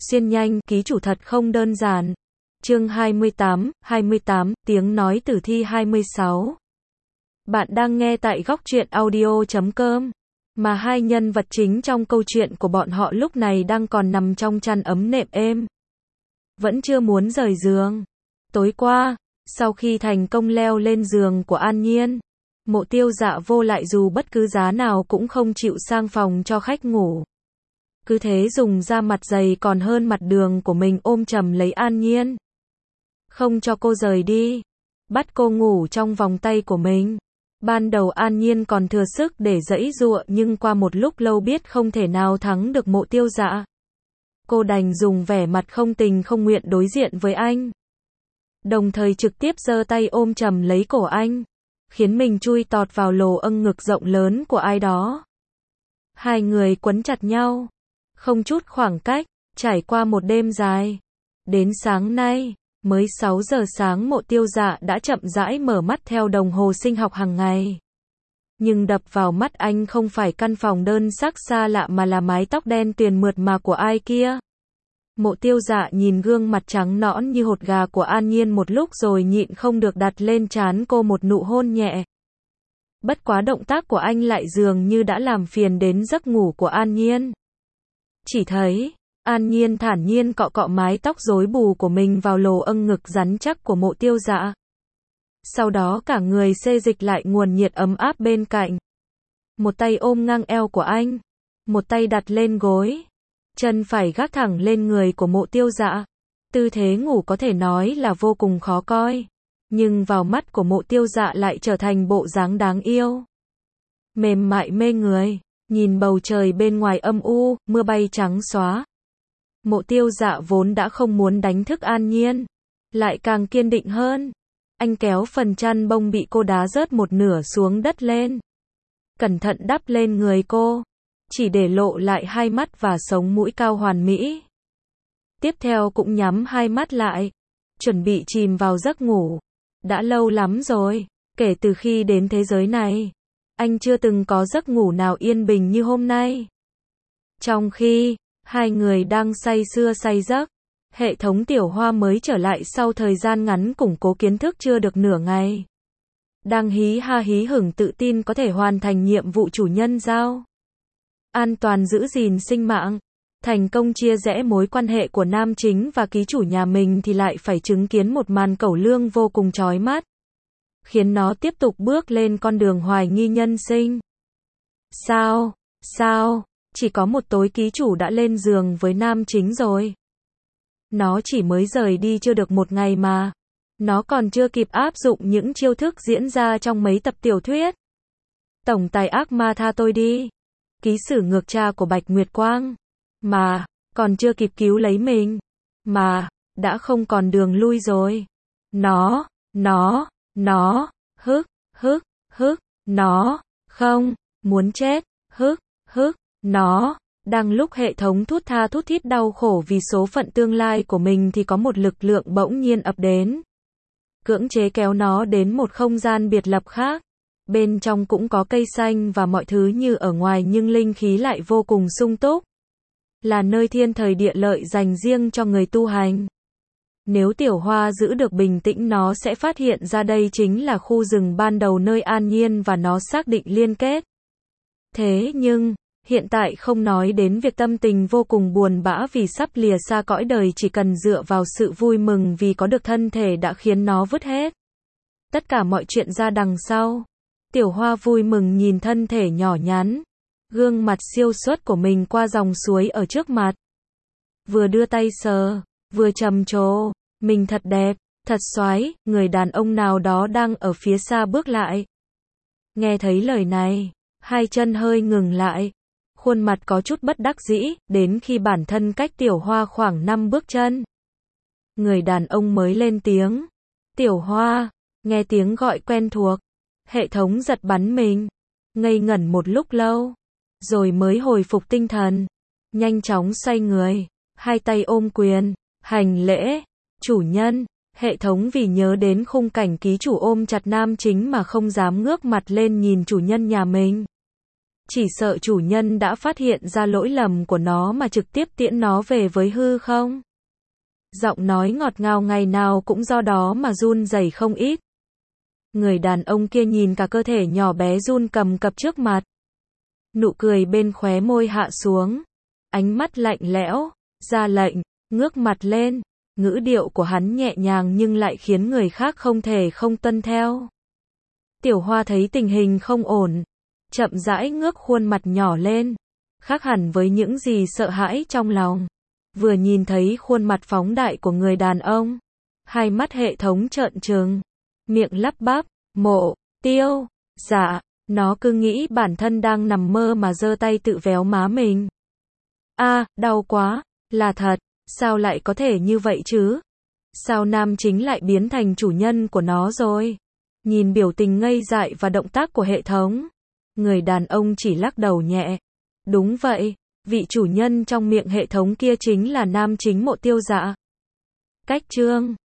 Xuyên nhanh, ký chủ thật không đơn giản. Chương 28, tiếng nói tử thi 26. Bạn đang nghe tại góc truyện audio.com. Mà hai nhân vật chính trong câu chuyện của bọn họ lúc này đang còn nằm trong chăn ấm nệm êm. Vẫn chưa muốn rời giường. Tối qua, sau khi thành công leo lên giường của An Nhiên, Mộ Tiêu Dạ vô lại dù bất cứ giá nào cũng không chịu sang phòng cho khách ngủ. Cứ thế dùng da mặt dày còn hơn mặt đường của mình ôm chầm lấy An Nhiên. Không cho cô rời đi. Bắt cô ngủ trong vòng tay của mình. Ban đầu An Nhiên còn thừa sức để giãy giụa nhưng qua một lúc lâu biết không thể nào thắng được Mộ Tiêu Dạ. Cô đành dùng vẻ mặt không tình không nguyện đối diện với anh. Đồng thời trực tiếp giơ tay ôm chầm lấy cổ anh. Khiến mình chui tọt vào lồ âng ngực rộng lớn của ai đó. Hai người quấn chặt nhau. Không chút khoảng cách, trải qua một đêm dài. Đến sáng nay, mới 6 giờ sáng Mộ Tiêu Dạ đã chậm rãi mở mắt theo đồng hồ sinh học hàng ngày. Nhưng đập vào mắt anh không phải căn phòng đơn sắc xa lạ mà là mái tóc đen tuyền mượt mà của ai kia. Mộ Tiêu Dạ nhìn gương mặt trắng nõn như hột gà của An Nhiên một lúc rồi nhịn không được đặt lên trán cô một nụ hôn nhẹ. Bất quá động tác của anh lại dường như đã làm phiền đến giấc ngủ của An Nhiên. Chỉ thấy, An Nhiên thản nhiên cọ cọ mái tóc rối bù của mình vào lồ âng ngực rắn chắc của Mộ Tiêu Dạ. Sau đó cả người xê dịch lại nguồn nhiệt ấm áp bên cạnh. Một tay ôm ngang eo của anh, một tay đặt lên gối, chân phải gác thẳng lên người của Mộ Tiêu Dạ. Tư thế ngủ có thể nói là vô cùng khó coi, nhưng vào mắt của Mộ Tiêu Dạ lại trở thành bộ dáng đáng yêu. Mềm mại mê người, nhìn bầu trời bên ngoài âm u, mưa bay trắng xóa. Mộ Tiêu Dạ vốn đã không muốn đánh thức An Nhiên, lại càng kiên định hơn. Anh kéo phần chăn bông bị cô đá rớt một nửa xuống đất lên. Cẩn thận đắp lên người cô, chỉ để lộ lại hai mắt và sống mũi cao hoàn mỹ. Tiếp theo cũng nhắm hai mắt lại, chuẩn bị chìm vào giấc ngủ. Đã lâu lắm rồi, kể từ khi đến thế giới này, anh chưa từng có giấc ngủ nào yên bình như hôm nay. Trong khi hai người đang say sưa say giấc, hệ thống Tiểu Hoa mới trở lại sau thời gian ngắn củng cố kiến thức chưa được nửa ngày. Đang hí ha hí hửng tự tin có thể hoàn thành nhiệm vụ chủ nhân giao. An toàn giữ gìn sinh mạng, thành công chia rẽ mối quan hệ của nam chính và ký chủ nhà mình thì lại phải chứng kiến một màn cẩu lương vô cùng chói mắt. Khiến nó tiếp tục bước lên con đường hoài nghi nhân sinh. Sao, chỉ có một tối ký chủ đã lên giường với nam chính rồi. Nó chỉ mới rời đi chưa được một ngày mà. Nó còn chưa kịp áp dụng những chiêu thức diễn ra trong mấy tập tiểu thuyết. Tổng tài ác ma tha tôi đi. Ký sử ngược cha của Bạch Nguyệt Quang. Mà, còn chưa kịp cứu lấy mình. Mà, đã không còn đường lui rồi. Nó, nó, không, muốn chết, nó. Đang lúc hệ thống thút tha thút thít đau khổ vì số phận tương lai của mình thì có một lực lượng bỗng nhiên ập đến. Cưỡng chế kéo nó đến một không gian biệt lập khác. Bên trong cũng có cây xanh và mọi thứ như ở ngoài nhưng linh khí lại vô cùng sung túc. Là nơi thiên thời địa lợi dành riêng cho người tu hành. Nếu Tiểu Hoa giữ được bình tĩnh nó sẽ phát hiện ra đây chính là khu rừng ban đầu nơi An Nhiên và nó xác định liên kết. Thế nhưng, hiện tại không nói đến việc tâm tình vô cùng buồn bã vì sắp lìa xa cõi đời chỉ cần dựa vào sự vui mừng vì có được thân thể đã khiến nó vứt hết tất cả mọi chuyện ra đằng sau. Tiểu Hoa vui mừng nhìn thân thể nhỏ nhắn, gương mặt siêu xuất của mình qua dòng suối ở trước mặt. Vừa đưa tay sờ, vừa trầm trồ, mình thật đẹp, thật xoái, người đàn ông nào đó đang ở phía xa bước lại. Nghe thấy lời này, hai chân hơi ngừng lại. Khuôn mặt có chút bất đắc dĩ, đến khi bản thân cách Tiểu Hoa khoảng 5 bước chân. Người đàn ông mới lên tiếng. Tiểu Hoa, nghe tiếng gọi quen thuộc. Hệ thống giật bắn mình. Ngây ngẩn một lúc lâu. Rồi mới hồi phục tinh thần. Nhanh chóng xoay người. Hai tay ôm quyền. Hành lễ. Chủ nhân. Hệ thống vì nhớ đến khung cảnh ký chủ ôm chặt nam chính mà không dám ngước mặt lên nhìn chủ nhân nhà mình. Chỉ sợ chủ nhân đã phát hiện ra lỗi lầm của nó mà trực tiếp tiễn nó về với hư không. Giọng nói ngọt ngào ngày nào cũng do đó mà run rẩy không ít. Người đàn ông kia nhìn cả cơ thể nhỏ bé run cầm cập trước mặt. Nụ cười bên khóe môi hạ xuống. Ánh mắt lạnh lẽo, ra lệnh, ngước mặt lên. Ngữ điệu của hắn nhẹ nhàng nhưng lại khiến người khác không thể không tuân theo. Tiểu Hoa thấy tình hình không ổn. Chậm rãi ngước khuôn mặt nhỏ lên. Khác hẳn với những gì sợ hãi trong lòng. Vừa nhìn thấy khuôn mặt phóng đại của người đàn ông. Hai mắt hệ thống trợn trừng. Miệng lắp bắp, Mộ, Tiêu, dạ. Nó cứ nghĩ bản thân đang nằm mơ mà giơ tay tự véo má mình. Đau quá, là thật, sao lại có thể như vậy chứ? Sao nam chính lại biến thành chủ nhân của nó rồi? Nhìn biểu tình ngây dại và động tác của hệ thống. Người đàn ông chỉ lắc đầu nhẹ. Đúng vậy, vị chủ nhân trong miệng hệ thống kia chính là nam chính Mộ Tiêu Dạ. Cách chương